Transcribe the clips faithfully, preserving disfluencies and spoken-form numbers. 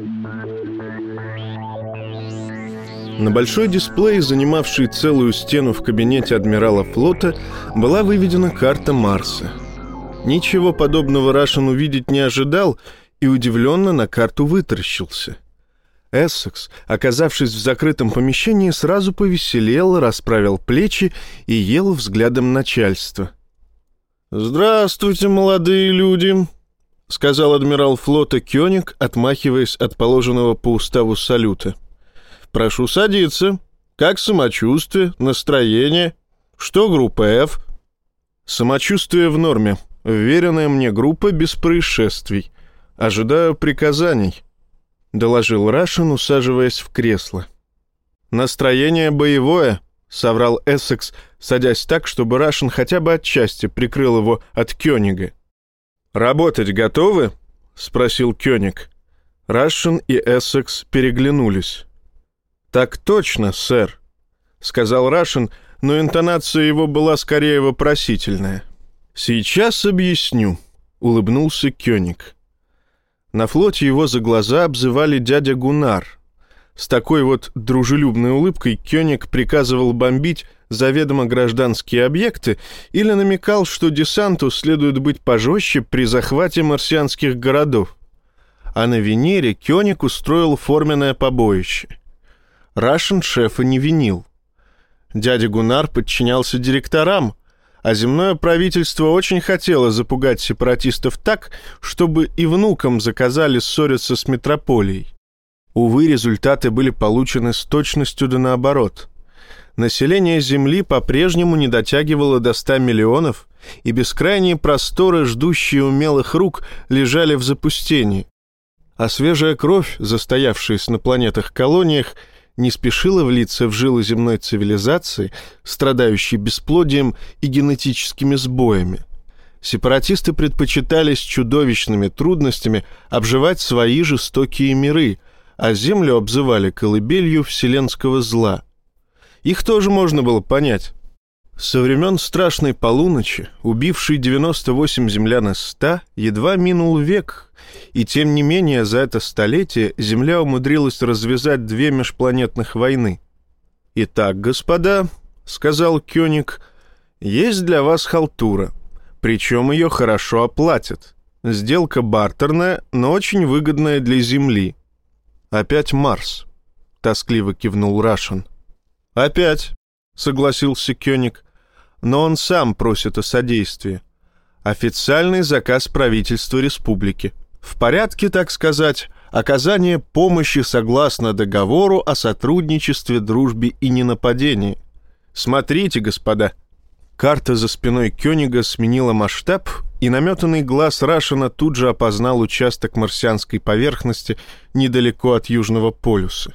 На большой дисплей, занимавший целую стену в кабинете адмирала флота, была выведена карта Марса. Ничего подобного Рашен увидеть не ожидал и удивленно на карту вытаращился. Эссекс, оказавшись в закрытом помещении, сразу повеселел, расправил плечи и ел взглядом начальства. «Здравствуйте, молодые люди», — сказал адмирал флота Кёниг, отмахиваясь от положенного по уставу салюта. «Прошу садиться. Как самочувствие, настроение? Что группа F?» «Самочувствие в норме. Вверенная мне группа без происшествий. Ожидаю приказаний», — доложил Рашен, усаживаясь в кресло. «Настроение боевое», — соврал Эссекс, садясь так, чтобы Рашен хотя бы отчасти прикрыл его от Кёнига. «Работать готовы?» — спросил Кёниг. Рашен и Эссекс переглянулись. «Так точно, сэр», — сказал Рашен, но интонация его была скорее вопросительная. «Сейчас объясню», — улыбнулся Кёниг. На флоте его за глаза обзывали дядя Гуннар. С такой вот дружелюбной улыбкой Кёниг приказывал бомбить заведомо гражданские объекты или намекал, что десанту следует быть пожестче при захвате марсианских городов. А на Венере Кёниг устроил форменное побоище. Рашен шефа не винил. Дядя Гуннар подчинялся директорам, а земное правительство очень хотело запугать сепаратистов так, чтобы и внукам заказали ссориться с метрополией. Увы, результаты были получены с точностью да наоборот. Население Земли по-прежнему не дотягивало до ста миллионов, и бескрайние просторы, ждущие умелых рук, лежали в запустении. А свежая кровь, застоявшаяся на планетах-колониях, не спешила влиться в жилы земной цивилизации, страдающей бесплодием и генетическими сбоями. Сепаратисты предпочитали с чудовищными трудностями обживать свои жестокие миры, а Землю обзывали колыбелью вселенского зла. Их тоже можно было понять. Со времен страшной полуночи, убившей девяносто восемь землян из ста, едва минул век, и тем не менее за это столетие Земля умудрилась развязать две межпланетных войны. «Итак, господа», — сказал Кёниг, — «есть для вас халтура, причем ее хорошо оплатят. Сделка бартерная, но очень выгодная для Земли». «Опять Марс», — тоскливо кивнул Рашен. «Опять», — согласился Кёниг, — «но он сам просит о содействии. Официальный заказ правительства республики. В порядке, так сказать, оказание помощи согласно договору о сотрудничестве, дружбе и ненападении. Смотрите, господа». Карта за спиной Кёнига сменила масштаб, и наметанный глаз Рашена тут же опознал участок марсианской поверхности недалеко от Южного полюса.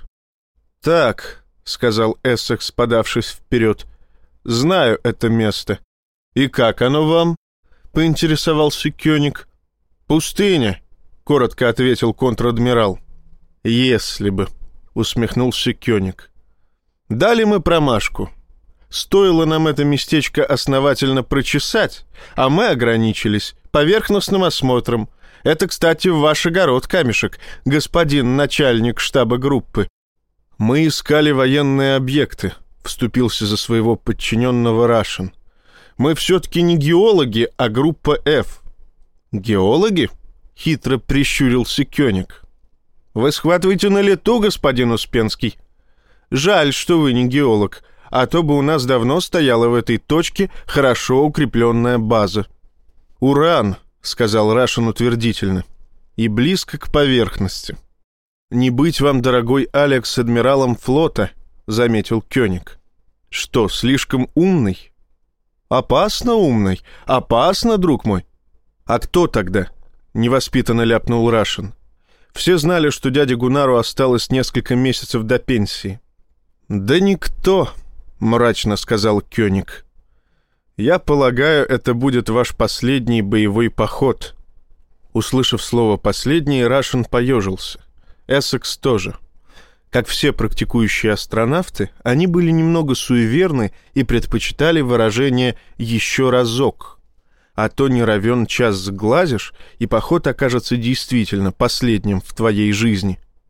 «Так», — сказал Эссекс, подавшись вперед, — «знаю это место». «И как оно вам?» — поинтересовался Кёниг. «Пустыня», — коротко ответил контр-адмирал. «Если бы», — усмехнулся Кёниг. «Дали мы промашку. Стоило нам это местечко основательно прочесать, а мы ограничились поверхностным осмотром. Это, кстати, в ваш огород, камешек, господин начальник штаба группы». «Мы искали военные объекты», — вступился за своего подчиненного Рашен. «Мы все-таки не геологи, а группа F». «Геологи?» — хитро прищурился Кёниг. «Вы схватываете на лету, господин Успенский. Жаль, что вы не геолог, а то бы у нас давно стояла в этой точке хорошо укрепленная база». «Уран», — сказал Рашен утвердительно, — «и близко к поверхности». «Не быть вам, дорогой Алекс, адмиралом флота», — заметил Кёниг. «Что, слишком умный?» «Опасно умный, опасно, друг мой». «А кто тогда?» — невоспитанно ляпнул Рашен. Все знали, что дяде Гуннару осталось несколько месяцев до пенсии. «Да никто», — мрачно сказал Кёниг. «Я полагаю, это будет ваш последний боевой поход». Услышав слово «последний», Рашен поежился. Эссекс тоже. Как все практикующие астронавты, они были немного суеверны и предпочитали выражение «еще разок». А то не равен час сглазишь, и поход окажется действительно последним в твоей жизни.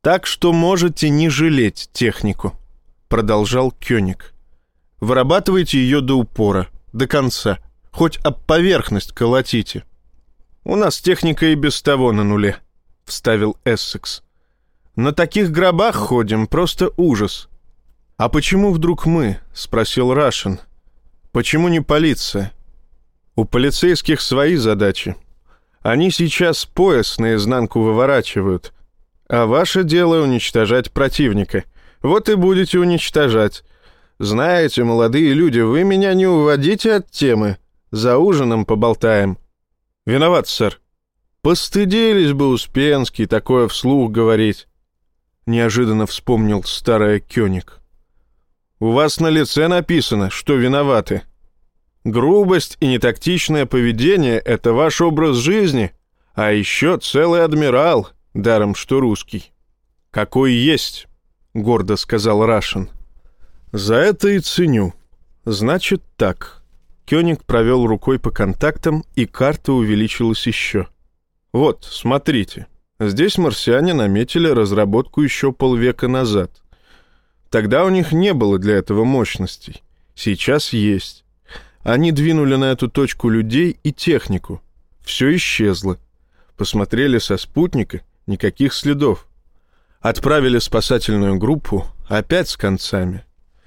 «Так что можете не жалеть технику», — продолжал Кёник. «Вырабатывайте ее до упора, до конца, хоть об поверхность колотите». «У нас техника и без того на нуле», — вставил Эссекс. «На таких гробах ходим, просто ужас». «А почему вдруг мы?» — спросил Рашен. «Почему не полиция?» «У полицейских свои задачи. Они сейчас пояс наизнанку выворачивают, а ваше дело уничтожать противника. Вот и будете уничтожать. Знаете, молодые люди, вы меня не уводите от темы. За ужином поболтаем». «Виноват, сэр». «Постыдились бы Успенский такое вслух говорить», — неожиданно вспомнил старый Кёник. «У вас на лице написано, что виноваты. Грубость и нетактичное поведение — это ваш образ жизни, а еще целый адмирал, даром что русский». «Какой есть», — гордо сказал Рашен. «За это и ценю. Значит так». Кёник провел рукой по контактам, и карта увеличилась еще. «Вот, смотрите, здесь марсиане наметили разработку еще полвека назад. Тогда у них не было для этого мощностей. Сейчас есть. Они двинули на эту точку людей и технику. Все исчезло. Посмотрели со спутника, никаких следов. Отправили спасательную группу, опять с концами.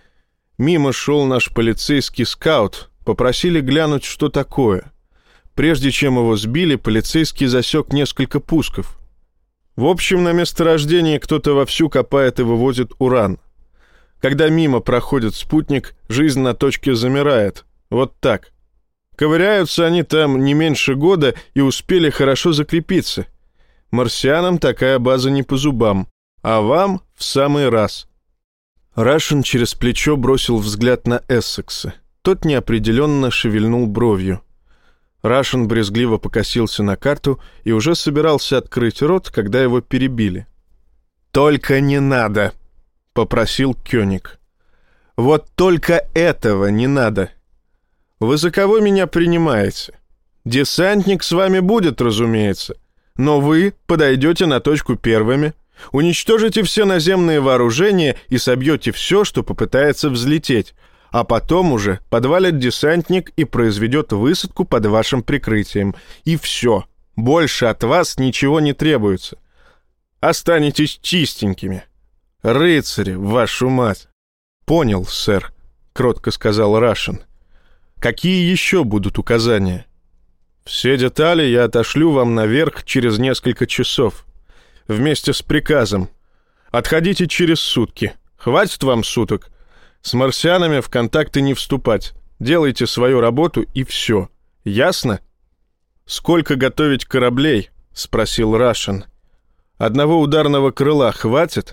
Мимо шел наш полицейский скаут, попросили глянуть, что такое. Прежде чем его сбили, полицейский засек несколько пусков. В общем, на месторождении кто-то вовсю копает и вывозит уран. Когда мимо проходит спутник, жизнь на точке замирает. Вот так. Ковыряются они там не меньше года и успели хорошо закрепиться. Марсианам такая база не по зубам, а вам в самый раз». Рашен через плечо бросил взгляд на Эссекса. Тот неопределенно шевельнул бровью. Рашен брезгливо покосился на карту и уже собирался открыть рот, когда его перебили. «Только не надо!» — попросил Кёник. «Вот только этого не надо. Вы за кого меня принимаете? Десантник с вами будет, разумеется, но вы подойдете на точку первыми, уничтожите все наземные вооружения и собьете все, что попытается взлететь, а потом уже подвалит десантник и произведет высадку под вашим прикрытием. И все. Больше от вас ничего не требуется. Останетесь чистенькими. Рыцари, вашу мать!» «Понял, сэр», — кротко сказал Рашен. «Какие еще будут указания?» «Все детали я отошлю вам наверх через несколько часов. Вместе с приказом. Отходите через сутки. Хватит вам суток? С марсианами в контакты не вступать. Делайте свою работу и все. Ясно?» «Сколько готовить кораблей?» — спросил Рашен. «Одного ударного крыла хватит?»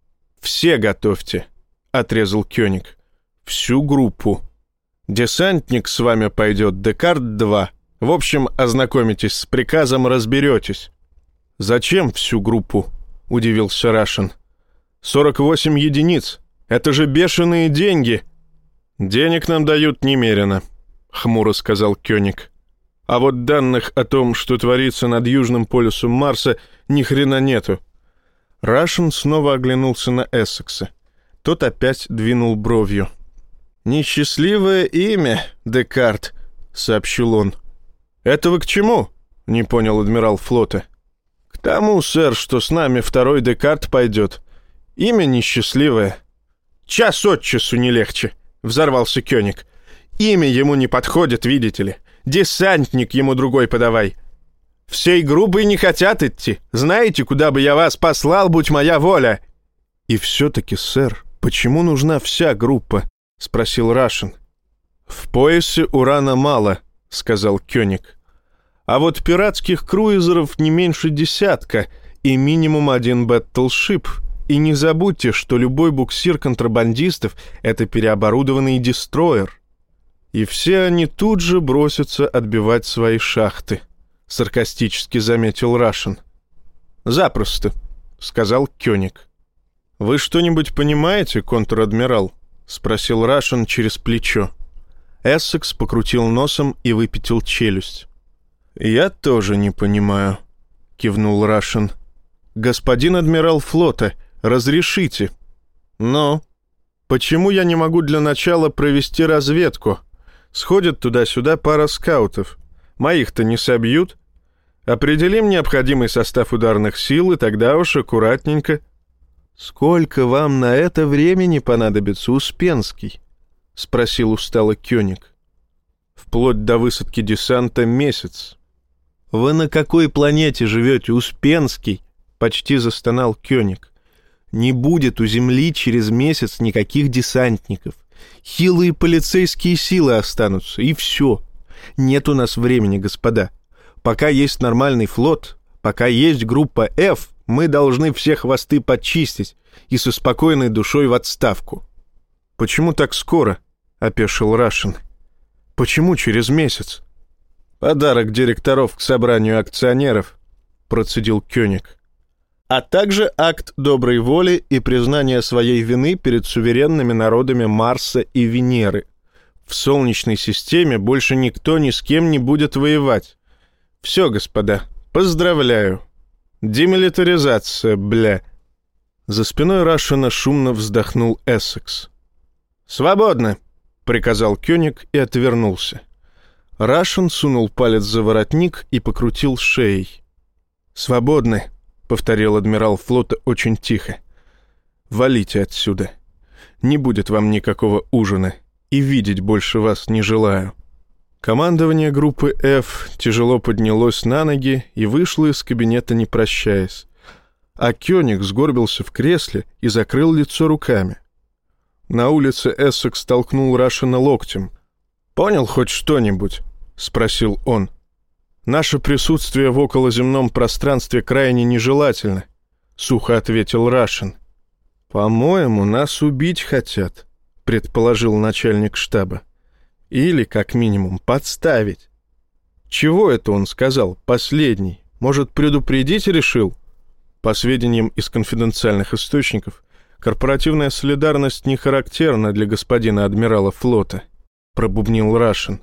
«Все готовьте», — отрезал Кёник. «Всю группу. Десантник с вами пойдет Декарт-два. В общем, ознакомитесь с приказом, разберетесь». «Зачем всю группу?» — удивился Рашен. «сорок восемь единиц. Это же бешеные деньги». «Денег нам дают немерено», — хмуро сказал Кёник. «А вот данных о том, что творится над южным полюсом Марса, ни хрена нету». Рашен снова оглянулся на Эссекса. Тот опять двинул бровью. «Несчастливое имя, Декарт», — сообщил он. «Это вы к чему?» — не понял адмирал флота. «К тому, сэр, что с нами второй Декарт пойдет. Имя несчастливое». «Час от часу не легче», — взорвался Кёник. «Имя ему не подходит, видите ли. Десантник ему другой подавай. Всей группой не хотят идти. Знаете, куда бы я вас послал, будь моя воля?» «И все-таки, сэр, почему нужна вся группа?» — спросил Рашен. «В поясе урана мало», — сказал Кёник. «А вот пиратских круизеров не меньше десятка и минимум один бэттлшип. И не забудьте, что любой буксир контрабандистов — это переоборудованный дестройер. И все они тут же бросятся отбивать свои шахты», — саркастически заметил Рашен. «Запросто», — сказал Кёник. «Вы что-нибудь понимаете, контр-адмирал?» — спросил Рашен через плечо. Эссекс покрутил носом и выпятил челюсть. «Я тоже не понимаю», — кивнул Рашен. «Господин адмирал флота, разрешите?» «Но почему я не могу для начала провести разведку? Сходит туда-сюда пара скаутов. Моих-то не собьют. Определим необходимый состав ударных сил, и тогда уж аккуратненько». «Сколько вам на это времени понадобится, Успенский?» — спросил устало Кёник. «Вплоть до высадки десанта месяц». «Вы на какой планете живете, Успенский?» — почти застонал Кёник. «Не будет у Земли через месяц никаких десантников. Хилые полицейские силы останутся, и все. Нет у нас времени, господа. Пока есть нормальный флот, пока есть группа F, мы должны все хвосты подчистить и со спокойной душой в отставку». «Почему так скоро?» — опешил Рашин. «Почему через месяц?» «Подарок директоров к собранию акционеров», — процедил Кёник. «А также акт доброй воли и признание своей вины перед суверенными народами Марса и Венеры. В Солнечной системе больше никто ни с кем не будет воевать. Все, господа, поздравляю. Демилитаризация, бля». За спиной Рашина шумно вздохнул Эссекс. «Свободно», — приказал Кёник и отвернулся. Рашин сунул палец за воротник и покрутил шеей. «Свободны», — повторил адмирал флота очень тихо. «Валите отсюда. Не будет вам никакого ужина, и видеть больше вас не желаю». Командование группы F тяжело поднялось на ноги и вышло из кабинета, не прощаясь. А Кёник сгорбился в кресле и закрыл лицо руками. На улице Эссекс толкнул Рашина локтем. «Понял хоть что-нибудь?» — спросил он. «Наше присутствие в околоземном пространстве крайне нежелательно», — сухо ответил Рашин. «По-моему, нас убить хотят», — предположил начальник штаба. «Или, как минимум, подставить». «Чего это он сказал, последний? Может, предупредить решил?» По сведениям из конфиденциальных источников, корпоративная солидарность не характерна для господина адмирала флота, — пробубнил Рашин.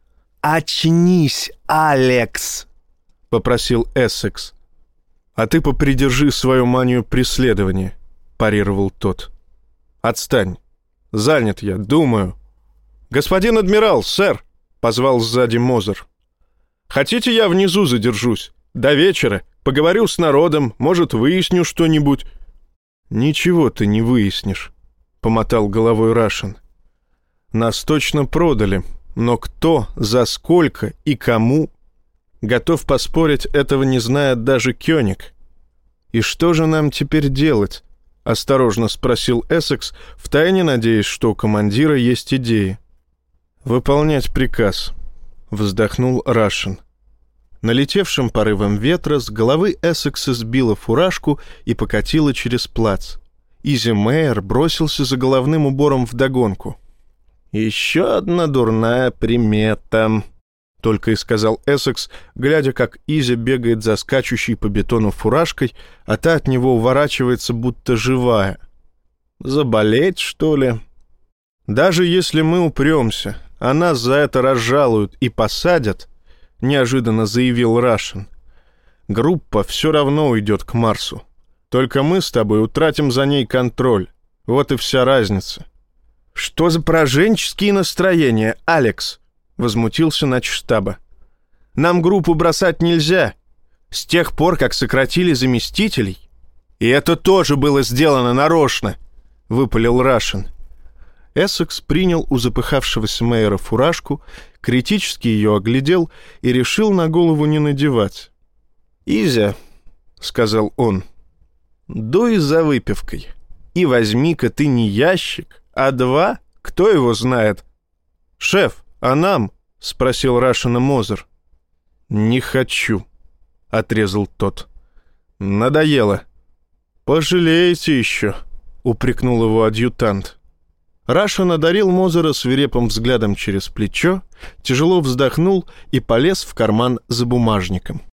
«Очнись, Алекс!» — попросил Эссекс. «А ты попридержи свою манию преследования», — парировал тот. «Отстань. Занят я, думаю». «Господин адмирал, сэр!» — позвал сзади Мозер. «Хотите, я внизу задержусь? До вечера. Поговорю с народом, может, выясню что-нибудь». «Ничего ты не выяснишь», — помотал головой Рашин. «Нас точно продали, но кто, за сколько и кому? Готов поспорить, этого не знает даже Кёник». «И что же нам теперь делать?» — осторожно спросил Эссекс, втайне надеясь, что у командира есть идеи. «Выполнять приказ», — вздохнул Рашин. Налетевшим порывом ветра с головы Эссекса сбила фуражку и покатила через плац. Изи Мэйер бросился за головным убором вдогонку. «Еще одна дурная примета», — только и сказал Эссекс, глядя, как Изи бегает за скачущей по бетону фуражкой, а та от него уворачивается, будто живая. «Заболеть, что ли?» «Даже если мы упремся, а нас за это разжалуют и посадят», — неожиданно заявил Рашин, «группа все равно уйдет к Марсу. Только мы с тобой утратим за ней контроль. Вот и вся разница». «Что за пораженческие настроения, Алекс?» — возмутился начштаба. «Нам группу бросать нельзя. С тех пор, как сократили заместителей...» «И это тоже было сделано нарочно», — выпалил Рашин. Эссекс принял у запыхавшегося Мэйера фуражку, критически ее оглядел и решил на голову не надевать. «Изя», — сказал он, — «дуй за выпивкой. И возьми-ка ты не ящик, а два, кто его знает». «Шеф, а нам?» — спросил Рашина Мозер. «Не хочу», — отрезал тот. «Надоело». «Пожалеете еще», — упрекнул его адъютант. Рашин одарил Мозера свирепым взглядом через плечо, тяжело вздохнул и полез в карман за бумажником.